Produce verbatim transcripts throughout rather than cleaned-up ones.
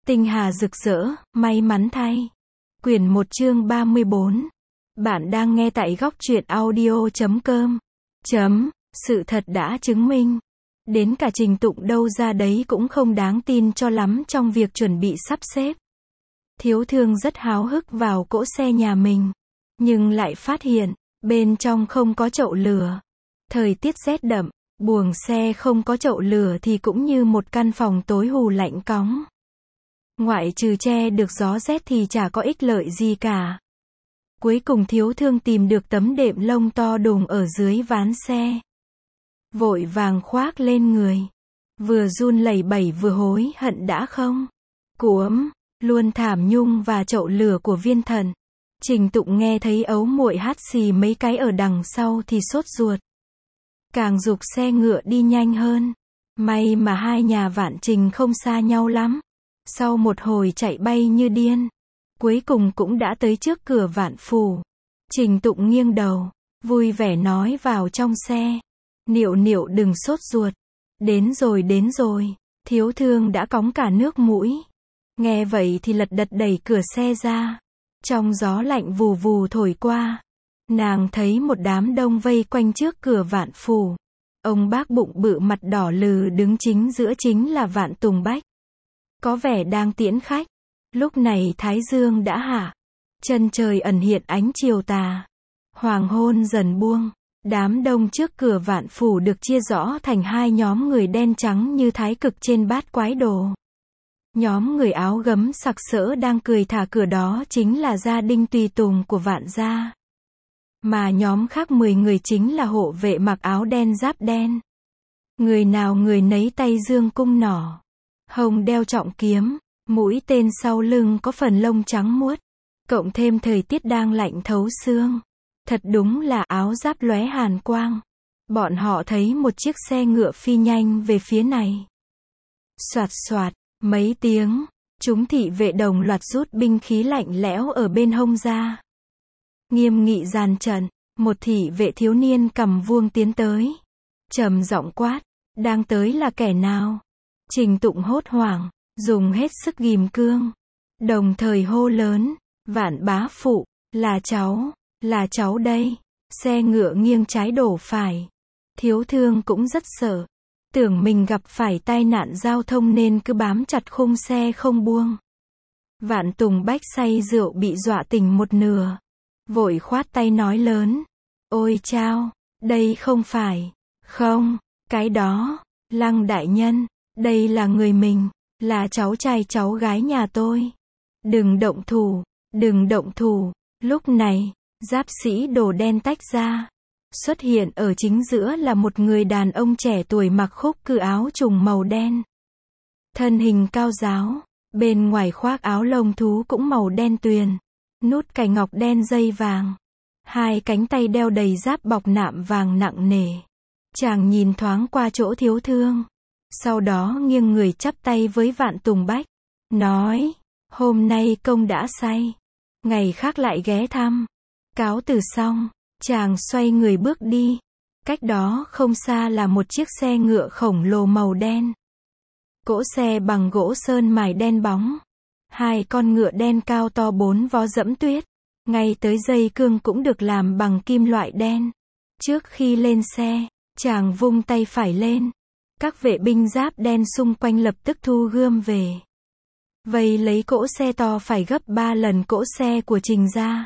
Tinh hà rực rỡ, may mắn thay. Quyển một chương ba mươi bốn. Bạn đang nghe tại góc truyện audio chấm com. Chấm, sự thật đã chứng minh. Đến cả Trình Tụng đâu ra đấy cũng không đáng tin cho lắm trong việc chuẩn bị sắp xếp. Thiếu Thương rất háo hức vào cỗ xe nhà mình. Nhưng lại phát hiện, bên trong không có chậu lửa. Thời tiết rét đậm, buồng xe không có chậu lửa thì cũng như một căn phòng tối hù lạnh cóng. Ngoại trừ che được gió rét thì chả có ích lợi gì cả. Cuối cùng Thiếu Thương tìm được tấm đệm lông to đùng ở dưới ván xe. Vội vàng khoác lên người. Vừa run lẩy bẩy vừa hối hận đã không. Cuống, luôn thảm nhung và chậu lửa của Viên Thần. Trình Tụng nghe thấy ấu muội hắt xì mấy cái ở đằng sau thì sốt ruột. Càng giục xe ngựa đi nhanh hơn. May mà hai nhà Vạn Trình không xa nhau lắm. Sau một hồi chạy bay như điên, cuối cùng cũng đã tới trước cửa Vạn Phủ. Trình Tụng nghiêng đầu, vui vẻ nói vào trong xe. Niệu niệu đừng sốt ruột. Đến rồi đến rồi. Thiếu Thương đã cóng cả nước mũi. Nghe vậy thì lật đật đẩy cửa xe ra. Trong gió lạnh vù vù thổi qua. Nàng thấy một đám đông vây quanh trước cửa Vạn Phủ. Ông bác bụng bự mặt đỏ lừ đứng chính giữa chính là Vạn Tùng Bách. Có vẻ đang tiễn khách. Lúc này Thái Dương đã hạ. Chân trời ẩn hiện ánh chiều tà. Hoàng hôn dần buông. Đám đông trước cửa Vạn Phủ được chia rõ thành hai nhóm người đen trắng như thái cực trên bát quái đồ. Nhóm người áo gấm sặc sỡ đang cười thả cửa đó chính là gia đình tùy tùng của Vạn gia. Mà nhóm khác mười người chính là hộ vệ mặc áo đen giáp đen. Người nào người nấy tay dương cung nỏ. Hồng đeo trọng kiếm, mũi tên sau lưng có phần lông trắng muốt. Cộng thêm thời tiết đang lạnh thấu xương. Thật đúng là áo giáp lóe hàn quang. Bọn họ thấy một chiếc xe ngựa phi nhanh về phía này. Soạt soạt, mấy tiếng, chúng thị vệ đồng loạt rút binh khí lạnh lẽo ở bên hông ra. Nghiêm nghị dàn trận, một thị vệ thiếu niên cầm vuông tiến tới. Trầm giọng quát, đang tới là kẻ nào? Trình Tụng hốt hoảng, dùng hết sức ghim cương. Đồng thời hô lớn, Vạn bá phụ, là cháu, là cháu đây. Xe ngựa nghiêng trái đổ phải. Thiếu Thương cũng rất sợ. Tưởng mình gặp phải tai nạn giao thông nên cứ bám chặt khung xe không buông. Vạn Tùng Bách say rượu bị dọa tỉnh một nửa. Vội khoát tay nói lớn. Ôi chao, đây không phải. Không, cái đó, Lăng đại nhân. Đây là người mình, là cháu trai cháu gái nhà tôi. Đừng động thủ, đừng động thủ. Lúc này, giáp sĩ đồ đen tách ra. Xuất hiện ở chính giữa là một người đàn ông trẻ tuổi mặc khúc cừ áo trùng màu đen. Thân hình cao ráo, bên ngoài khoác áo lông thú cũng màu đen tuyền. Nút cài ngọc đen dây vàng. Hai cánh tay đeo đầy giáp bọc nạm vàng nặng nề. Chàng nhìn thoáng qua chỗ Thiếu Thương. Sau đó nghiêng người chắp tay với Vạn Tùng Bách. Nói, hôm nay công đã say. Ngày khác lại ghé thăm. Cáo từ xong, chàng xoay người bước đi. Cách đó không xa là một chiếc xe ngựa khổng lồ màu đen. Cỗ xe bằng gỗ sơn mài đen bóng. Hai con ngựa đen cao to bốn vó dẫm tuyết. Ngay tới dây cương cũng được làm bằng kim loại đen. Trước khi lên xe, chàng vung tay phải lên. Các vệ binh giáp đen xung quanh lập tức thu gươm về. Vây lấy cỗ xe to phải gấp ba lần cỗ xe của Trình gia.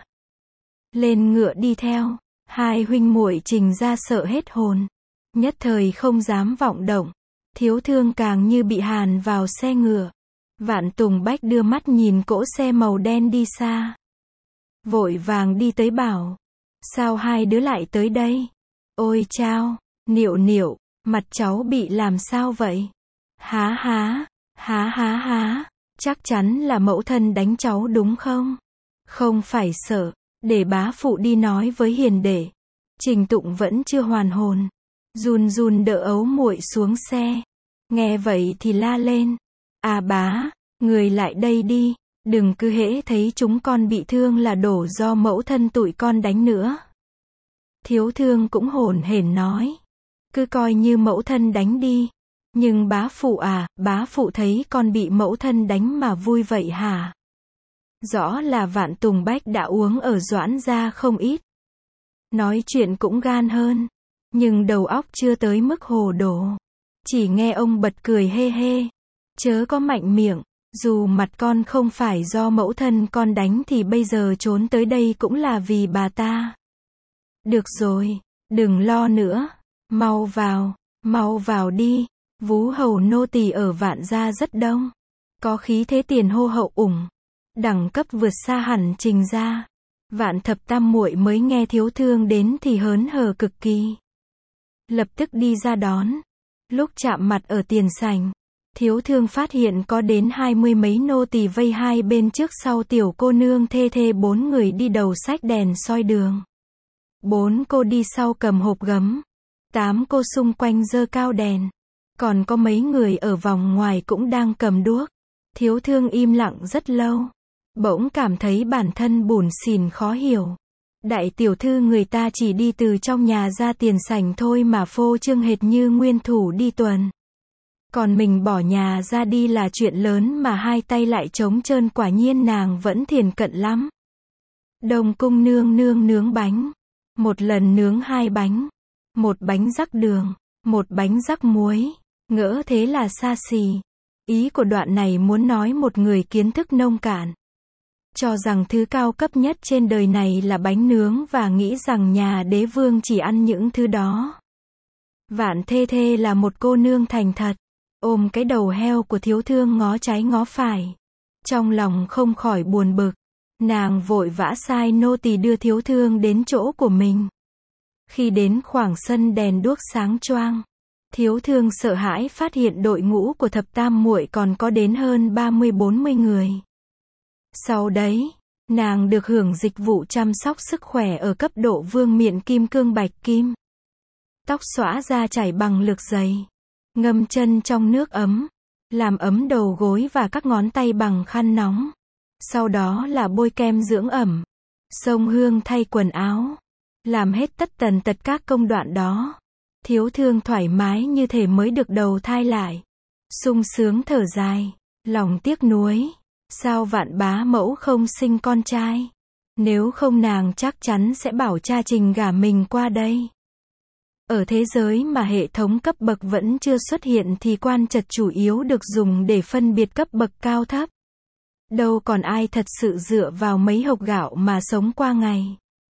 Lên ngựa đi theo, hai huynh muội Trình gia sợ hết hồn. Nhất thời không dám vọng động. Thiếu Thương càng như bị hàn vào xe ngựa. Vạn Tùng Bách đưa mắt nhìn cỗ xe màu đen đi xa. Vội vàng đi tới bảo. Sao hai đứa lại tới đây? Ôi chao, Niệu niệu. Mặt cháu bị làm sao vậy? Há há, há há há, chắc chắn là mẫu thân đánh cháu đúng không? Không phải sợ, để bá phụ đi nói với hiền đệ. Trình Tụng vẫn chưa hoàn hồn. Run run đỡ ấu muội xuống xe. Nghe vậy thì la lên. À bá, người lại đây đi. Đừng cứ hễ thấy chúng con bị thương là đổ do mẫu thân tụi con đánh nữa. Thiếu Thương cũng hổn hển nói. Cứ coi như mẫu thân đánh đi. Nhưng bá phụ à, bá phụ thấy con bị mẫu thân đánh mà vui vậy hả? Rõ là Vạn Tùng Bách đã uống ở Doãn gia không ít. Nói chuyện cũng gan hơn, nhưng đầu óc chưa tới mức hồ đồ. Chỉ nghe ông bật cười hê hê. Chớ có mạnh miệng, dù mặt con không phải do mẫu thân con đánh thì bây giờ trốn tới đây cũng là vì bà ta. Được rồi, đừng lo nữa, mau vào, mau vào đi. Vú hầu nô tỳ ở Vạn gia rất đông, có khí thế tiền hô hậu ủng, đẳng cấp vượt xa hẳn Trình gia. Vạn thập tam muội mới nghe thiếu thương đến thì hớn hở cực kỳ. Lập tức đi ra đón. Lúc chạm mặt ở tiền sảnh, thiếu thương phát hiện có đến hai mươi mấy nô tỳ vây hai bên trước sau tiểu cô nương thê thê bốn người đi đầu xách đèn soi đường. Bốn cô đi sau cầm hộp gấm. Tám cô xung quanh giơ cao đèn. Còn có mấy người ở vòng ngoài cũng đang cầm đuốc. Thiếu thương im lặng rất lâu. Bỗng cảm thấy bản thân bủn xỉn khó hiểu. Đại tiểu thư người ta chỉ đi từ trong nhà ra tiền sảnh thôi mà phô trương hệt như nguyên thủ đi tuần. Còn mình bỏ nhà ra đi là chuyện lớn mà hai tay lại trống trơn, quả nhiên nàng vẫn thiền cận lắm. Đông cung nương nương nướng bánh. Một lần nướng hai bánh. Một bánh rắc đường. Một bánh rắc muối. Ngỡ thế là xa xỉ. Ý của đoạn này muốn nói một người kiến thức nông cạn. Cho rằng thứ cao cấp nhất trên đời này là bánh nướng và nghĩ rằng nhà đế vương chỉ ăn những thứ đó. Vạn thê thê là một cô nương thành thật. Ôm cái đầu heo của thiếu thương ngó trái ngó phải. Trong lòng không khỏi buồn bực. Nàng vội vã sai nô tỳ đưa thiếu thương đến chỗ của mình. Khi đến khoảng sân đèn đuốc sáng choang, thiếu thương sợ hãi phát hiện đội ngũ của thập tam muội còn có đến hơn ba mươi bốn mươi người. Sau đấy, nàng được hưởng dịch vụ chăm sóc sức khỏe ở cấp độ vương miện kim cương bạch kim. Tóc xõa ra chảy bằng lược dày. Ngâm chân trong nước ấm. Làm ấm đầu gối và các ngón tay bằng khăn nóng. Sau đó là bôi kem dưỡng ẩm. Xông hương thay quần áo. Làm hết tất tần tật các công đoạn đó. Thiếu thương thoải mái như thể mới được đầu thai lại. Sung sướng thở dài. Lòng tiếc nuối. Sao Vạn bá mẫu không sinh con trai? Nếu không nàng chắc chắn sẽ bảo cha Trình gả mình qua đây. Ở thế giới mà hệ thống cấp bậc vẫn chưa xuất hiện thì quan trật chủ yếu được dùng để phân biệt cấp bậc cao thấp. Đâu còn ai thật sự dựa vào mấy hộp gạo mà sống qua ngày.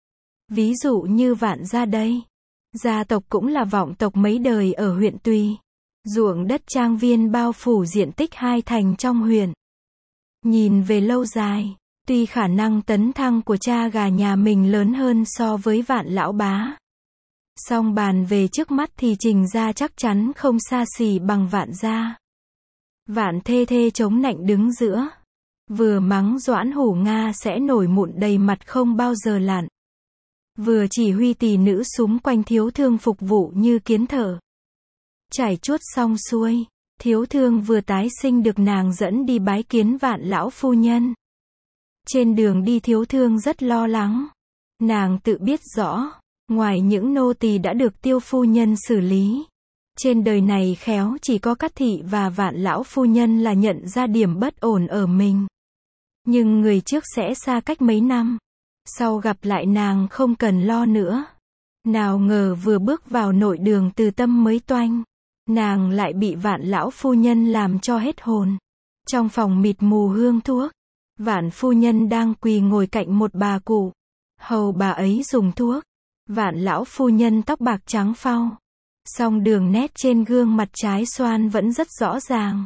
Ví dụ như Vạn gia đây. Gia tộc cũng là vọng tộc mấy đời ở huyện Tùy. Ruộng đất trang viên bao phủ diện tích hai thành trong huyện. Nhìn về lâu dài, tuy khả năng tấn thăng của cha gà nhà mình lớn hơn so với Vạn lão bá. Song bàn về trước mắt thì Trình gia chắc chắn không xa xỉ bằng Vạn gia. Vạn thê thê chống nạnh đứng giữa. Vừa mắng Doãn Hủ Nga sẽ nổi mụn đầy mặt không bao giờ lặn. Vừa chỉ huy tỳ nữ xúm quanh thiếu thương phục vụ như kiến thợ. Trải chuốt xong xuôi, thiếu thương vừa tái sinh được nàng dẫn đi bái kiến Vạn lão phu nhân. Trên đường đi thiếu thương rất lo lắng. Nàng tự biết rõ, ngoài những nô tỳ đã được tiêu phu nhân xử lý, trên đời này khéo chỉ có Cát thị và Vạn lão phu nhân là nhận ra điểm bất ổn ở mình. Nhưng người trước sẽ xa cách mấy năm, sau gặp lại nàng không cần lo nữa. Nào ngờ vừa bước vào nội đường Từ Tâm mới toanh, nàng lại bị Vạn lão phu nhân làm cho hết hồn. Trong phòng mịt mù hương thuốc, Vạn phu nhân đang quỳ ngồi cạnh một bà cụ, hầu bà ấy dùng thuốc. Vạn lão phu nhân tóc bạc trắng phau, song đường nét trên gương mặt trái xoan vẫn rất rõ ràng.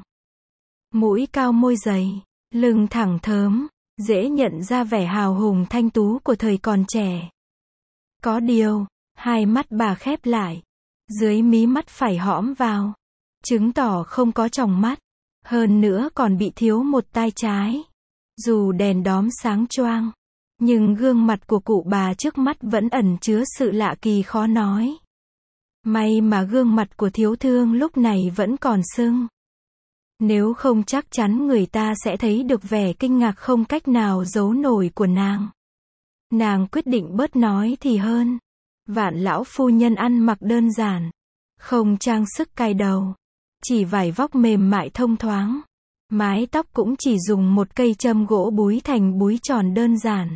Mũi cao môi dày, lưng thẳng thớm, dễ nhận ra vẻ hào hùng thanh tú của thời còn trẻ. Có điều, hai mắt bà khép lại, dưới mí mắt phải hõm vào, chứng tỏ không có tròng mắt, hơn nữa còn bị thiếu một tai trái. Dù đèn đóm sáng choang, nhưng gương mặt của cụ bà trước mắt vẫn ẩn chứa sự lạ kỳ khó nói. May mà gương mặt của thiếu thương lúc này vẫn còn sưng. Nếu không chắc chắn người ta sẽ thấy được vẻ kinh ngạc không cách nào giấu nổi của nàng. Nàng quyết định bớt nói thì hơn. Vạn lão phu nhân ăn mặc đơn giản, không trang sức cài đầu, chỉ vải vóc mềm mại thông thoáng. Mái tóc cũng chỉ dùng một cây châm gỗ búi thành búi tròn đơn giản.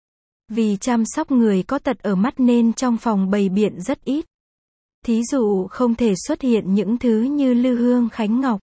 Vì chăm sóc người có tật ở mắt nên trong phòng bày biện rất ít. Thí dụ không thể xuất hiện những thứ như lư hương khánh ngọc.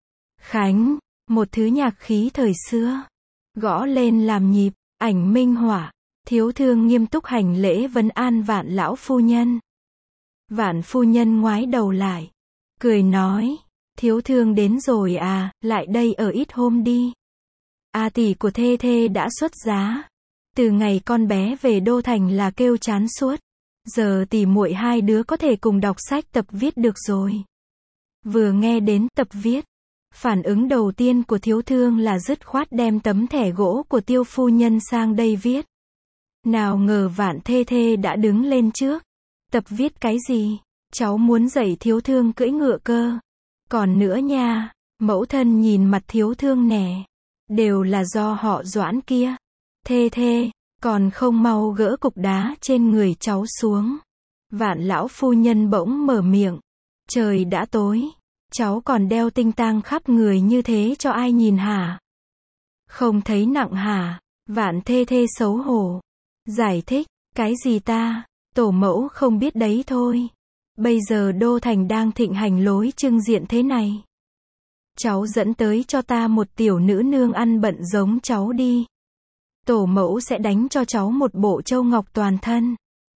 Khánh, một thứ nhạc khí thời xưa. Gõ lên làm nhịp, ảnh minh họa. Thiếu thương nghiêm túc hành lễ vấn an Vạn lão phu nhân. Vạn phu nhân ngoái đầu lại, cười nói, thiếu thương đến rồi à, lại đây ở ít hôm đi. A tỷ của thê thê đã xuất giá. Từ ngày con bé về đô thành là kêu chán suốt. Giờ tỷ muội hai đứa có thể cùng đọc sách tập viết được rồi. Vừa nghe đến tập viết, phản ứng đầu tiên của thiếu thương là dứt khoát đem tấm thẻ gỗ của Tiêu phu nhân sang đây viết. Nào ngờ Vạn thê thê đã đứng lên trước. Tập viết cái gì? Cháu muốn dạy thiếu thương cưỡi ngựa cơ. Còn nữa nha, mẫu thân nhìn mặt thiếu thương nè. Đều là do họ Doãn kia. Thê thê, còn không mau gỡ cục đá trên người cháu xuống. Vạn lão phu nhân bỗng mở miệng. Trời đã tối. Cháu còn đeo tinh tang khắp người như thế cho ai nhìn hả? Không thấy nặng hả? Vạn thê thê xấu hổ. Giải thích, cái gì ta? Tổ mẫu không biết đấy thôi. Bây giờ đô thành đang thịnh hành lối trưng diện thế này. Cháu dẫn tới cho ta một tiểu nữ nương ăn bận giống cháu đi. Tổ mẫu sẽ đánh cho cháu một bộ châu ngọc toàn thân.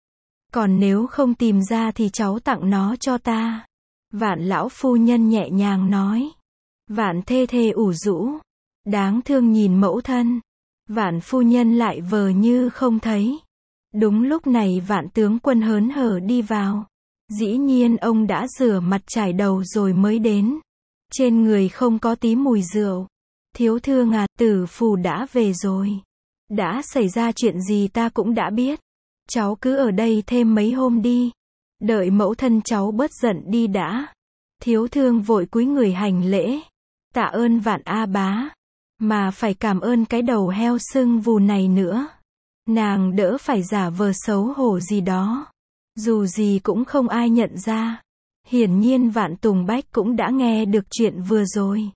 Còn nếu không tìm ra thì cháu tặng nó cho ta. Vạn lão phu nhân nhẹ nhàng nói. Vạn thê thê ủ rũ. Đáng thương nhìn mẫu thân. Vạn phu nhân lại vờ như không thấy. Đúng lúc này Vạn tướng quân hớn hở đi vào. Dĩ nhiên ông đã rửa mặt trải đầu rồi mới đến. Trên người không có tí mùi rượu. Thiếu thương à, tử phù đã về rồi. Đã xảy ra chuyện gì ta cũng đã biết. Cháu cứ ở đây thêm mấy hôm đi. Đợi mẫu thân cháu bớt giận đi đã. Thiếu thương vội cúi người hành lễ. Tạ ơn Vạn A bá. Mà phải cảm ơn cái đầu heo sưng vù này nữa. Nàng đỡ phải giả vờ xấu hổ gì đó. Dù gì cũng không ai nhận ra. Hiển nhiên Vạn Tùng Bách cũng đã nghe được chuyện vừa rồi.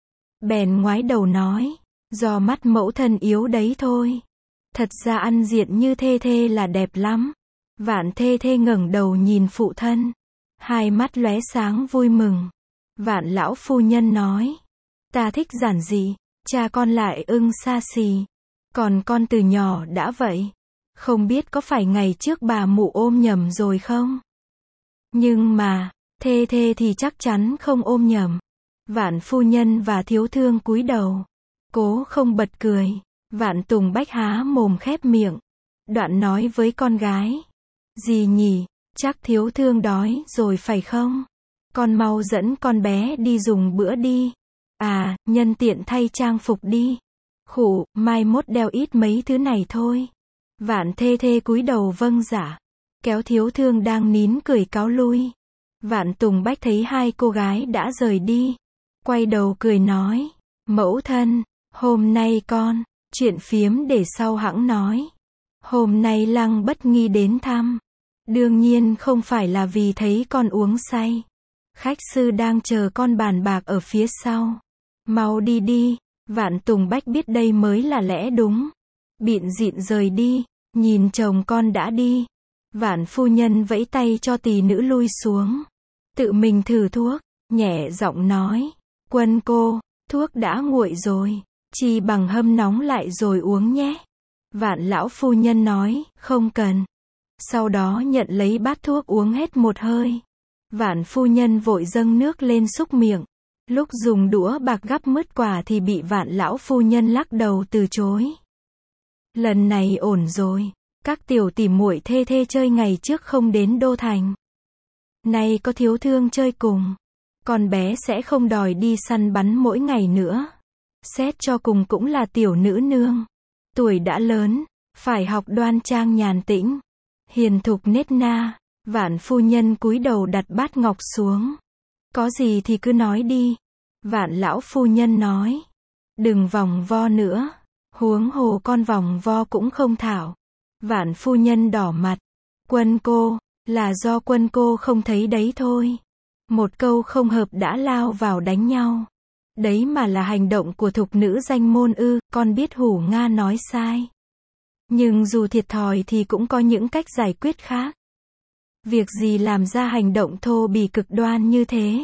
Bèn ngoái đầu nói. Do mắt mẫu thân yếu đấy thôi. Thật ra ăn diện như thê thê là đẹp lắm. Vạn thê thê ngẩng đầu nhìn phụ thân. Hai mắt lóe sáng vui mừng. Vạn lão phu nhân nói. Ta thích giản dị. Cha con lại ưng xa xỉ. Còn con từ nhỏ đã vậy. Không biết có phải ngày trước bà mụ ôm nhầm rồi không? Nhưng mà, thê thê thì chắc chắn không ôm nhầm. Vạn phu nhân và thiếu thương cúi đầu. Cố không bật cười. Vạn Tùng Bách há mồm khép miệng. Đoạn nói với con gái. Gì nhỉ, chắc thiếu thương đói rồi phải không? Con mau dẫn con bé đi dùng bữa đi. À, nhân tiện thay trang phục đi. Khụ, mai mốt đeo ít mấy thứ này thôi. Vạn thê thê cúi đầu vâng dạ. Kéo thiếu thương đang nín cười cáo lui. Vạn Tùng Bách thấy hai cô gái đã rời đi. Quay đầu cười nói. Mẫu thân, hôm nay con, chuyện phiếm để sau hẵng nói. Hôm nay Lăng Bất Nghi đến thăm. Đương nhiên không phải là vì thấy con uống say. Khách sư đang chờ con bàn bạc ở phía sau. Mau đi đi. Vạn Tùng Bách biết đây mới là lẽ đúng. Bịn dịn rời đi. Nhìn chồng con đã đi. Vạn phu nhân vẫy tay cho tỳ nữ lui xuống. Tự mình thử thuốc. Nhẹ giọng nói. Quân cô, thuốc đã nguội rồi. Chi bằng hâm nóng lại rồi uống nhé. Vạn lão phu nhân nói, không cần. Sau đó nhận lấy bát thuốc uống hết một hơi. Vạn phu nhân vội dâng nước lên xúc miệng. Lúc dùng đũa bạc gắp mứt quả thì bị Vạn lão phu nhân lắc đầu từ chối. Lần này ổn rồi. Các tiểu tỷ muội thê thê chơi ngày trước không đến đô thành. Nay có thiếu thương chơi cùng. Con bé sẽ không đòi đi săn bắn mỗi ngày nữa. Xét cho cùng cũng là tiểu nữ nương. Tuổi đã lớn, phải học đoan trang nhàn tĩnh. Hiền thục nết na. Vạn phu nhân cúi đầu đặt bát ngọc xuống. Có gì thì cứ nói đi. Vạn lão phu nhân nói. Đừng vòng vo nữa. Huống hồ con vòng vo cũng không thảo. Vạn phu nhân đỏ mặt. Quân cô, là do quân cô không thấy đấy thôi. Một câu không hợp đã lao vào đánh nhau. Đấy mà là hành động của thục nữ danh môn ư, con biết Hủ Nga nói sai. Nhưng dù thiệt thòi thì cũng có những cách giải quyết khác. Việc gì làm ra hành động thô bỉ cực đoan như thế?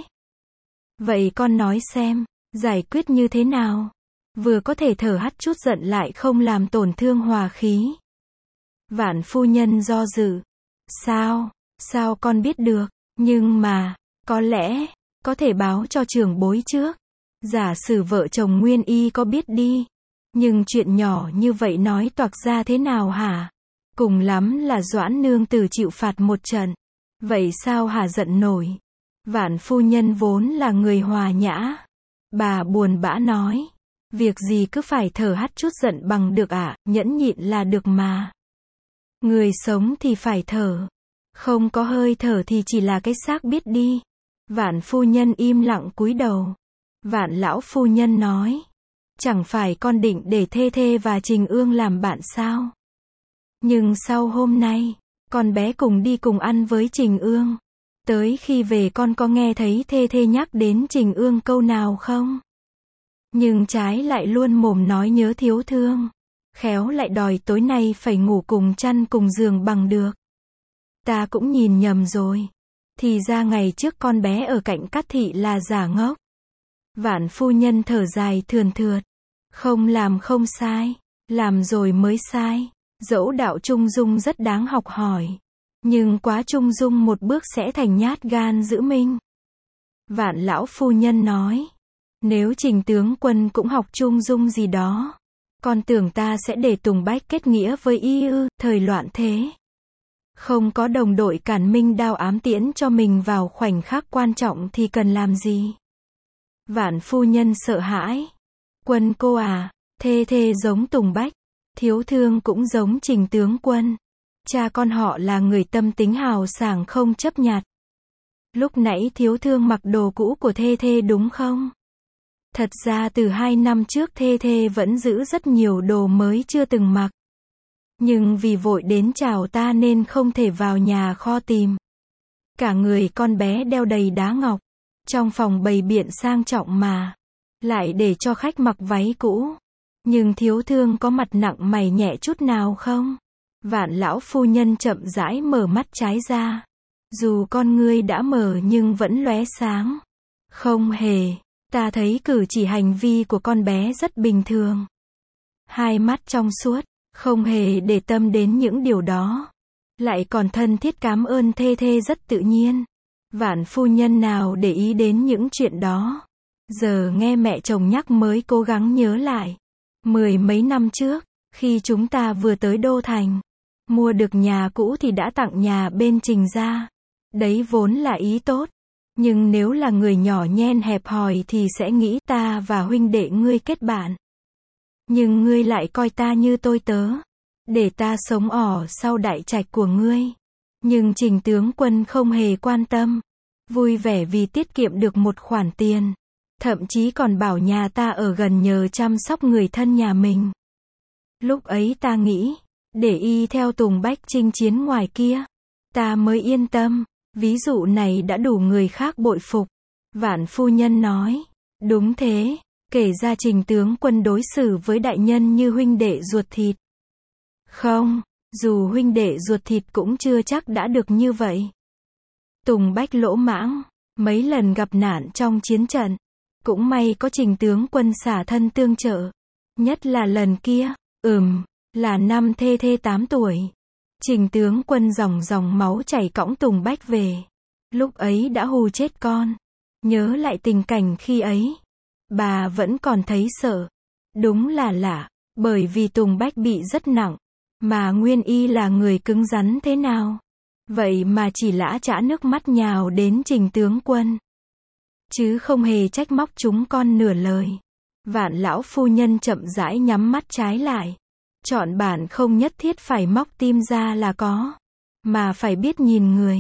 Vậy con nói xem, giải quyết như thế nào? Vừa có thể thở hắt chút giận lại không làm tổn thương hòa khí. Vạn phu nhân do dự. Sao, sao con biết được? Nhưng mà, có lẽ, có thể báo cho trưởng bối trước. Giả sử vợ chồng Nguyên Y có biết đi. Nhưng chuyện nhỏ như vậy nói toạc ra thế nào hả? Cùng lắm là Doãn nương tử chịu phạt một trận. Vậy sao hả giận nổi? Vạn phu nhân vốn là người hòa nhã. Bà buồn bã nói. Việc gì cứ phải thở hắt chút giận bằng được ạ, à? Nhẫn nhịn là được mà. Người sống thì phải thở. Không có hơi thở thì chỉ là cái xác biết đi. Vạn phu nhân im lặng cúi đầu. Vạn lão phu nhân nói. Chẳng phải con định để Thê Thê và Trình Ương làm bạn sao? Nhưng sau hôm nay, con bé cùng đi cùng ăn với Trình Ương. Tới khi về con có nghe thấy Thê Thê nhắc đến Trình Ương câu nào không? Nhưng trái lại luôn mồm nói nhớ thiếu thương. Khéo lại đòi tối nay phải ngủ cùng chăn cùng giường bằng được. Ta cũng nhìn nhầm rồi. Thì ra ngày trước con bé ở cạnh Cát Thị là giả ngốc. Vạn phu nhân thở dài thườn thượt. Không làm không sai. Làm rồi mới sai. Dẫu đạo trung dung rất đáng học hỏi. Nhưng quá trung dung một bước sẽ thành nhát gan giữ minh. Vạn lão phu nhân nói. Nếu Trình tướng quân cũng học trung dung gì đó. Con tưởng ta sẽ để Tùng Bách kết nghĩa với y ư, thời loạn thế. Không có đồng đội cản minh đao ám tiễn cho mình vào khoảnh khắc quan trọng thì cần làm gì? Vạn phu nhân sợ hãi. Quân cô à, Thê Thê giống Tùng Bách. Thiếu thương cũng giống Trình tướng quân. Cha con họ là người tâm tính hào sảng không chấp nhặt. Lúc nãy thiếu thương mặc đồ cũ của Thê Thê đúng không? Thật ra từ hai năm trước Thê Thê vẫn giữ rất nhiều đồ mới chưa từng mặc. Nhưng vì vội đến chào ta nên không thể vào nhà kho tìm. Cả người con bé đeo đầy đá ngọc. Trong phòng bày biện sang trọng mà. Lại để cho khách mặc váy cũ. Nhưng thiếu thương có mặt nặng mày nhẹ chút nào không? Vạn lão phu nhân chậm rãi mở mắt trái ra. Dù con ngươi đã mở nhưng vẫn lóe sáng. Không hề. Ta thấy cử chỉ hành vi của con bé rất bình thường. Hai mắt trong suốt, không hề để tâm đến những điều đó. Lại còn thân thiết cảm ơn Thê Thê rất tự nhiên. Vạn phu nhân nào để ý đến những chuyện đó. Giờ nghe mẹ chồng nhắc mới cố gắng nhớ lại. Mười mấy năm trước, khi chúng ta vừa tới Đô Thành, mua được nhà cũ thì đã tặng nhà bên Trình gia. Đấy vốn là ý tốt. Nhưng nếu là người nhỏ nhen hẹp hòi thì sẽ nghĩ ta và huynh đệ ngươi kết bạn. Nhưng ngươi lại coi ta như tôi tớ. Để ta sống ỏ sau đại trạch của ngươi. Nhưng Trình tướng quân không hề quan tâm. Vui vẻ vì tiết kiệm được một khoản tiền. Thậm chí còn bảo nhà ta ở gần nhờ chăm sóc người thân nhà mình. Lúc ấy ta nghĩ, để y theo Tùng Bách chinh chiến ngoài kia. Ta mới yên tâm. Ví dụ này đã đủ người khác bội phục. Vạn phu nhân nói. Đúng thế. Kể ra Trình tướng quân đối xử với đại nhân như huynh đệ ruột thịt. Không, dù huynh đệ ruột thịt cũng chưa chắc đã được như vậy. Tùng Bách lỗ mãng. Mấy lần gặp nạn trong chiến trận. Cũng may có Trình tướng quân xả thân tương trợ. Nhất là lần kia. Ừm, là năm Thê Thê tám tuổi. Trình tướng quân dòng dòng máu chảy cõng Tùng Bách về. Lúc ấy đã hù chết con. Nhớ lại tình cảnh khi ấy. Bà vẫn còn thấy sợ. Đúng là lạ. Bởi vì Tùng Bách bị rất nặng. Mà Nguyên Y là người cứng rắn thế nào. Vậy mà chỉ lã chã nước mắt nhào đến Trình tướng quân. Chứ không hề trách móc chúng con nửa lời. Vạn lão phu nhân chậm rãi nhắm mắt trái lại. Chọn bản không nhất thiết phải móc tim ra là có. Mà phải biết nhìn người.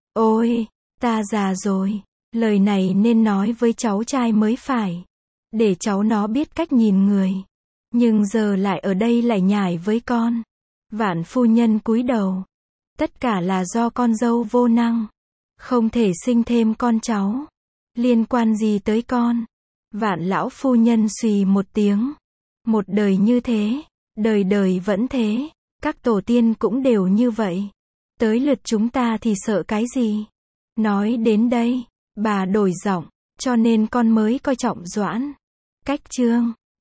Ôi, ta già rồi. Lời này nên nói với cháu trai mới phải. Để cháu nó biết cách nhìn người. Nhưng giờ lại ở đây lại nhải với con. Vạn phu nhân cúi đầu. Tất cả là do con dâu vô năng. Không thể sinh thêm con cháu. Liên quan gì tới con? Vạn lão phu nhân xùy một tiếng. Một đời như thế, đời đời vẫn thế. Các tổ tiên cũng đều như vậy. Tới lượt chúng ta thì sợ cái gì? Nói đến đây, bà đổi giọng, cho nên con mới coi trọng Doãn Cách Trương.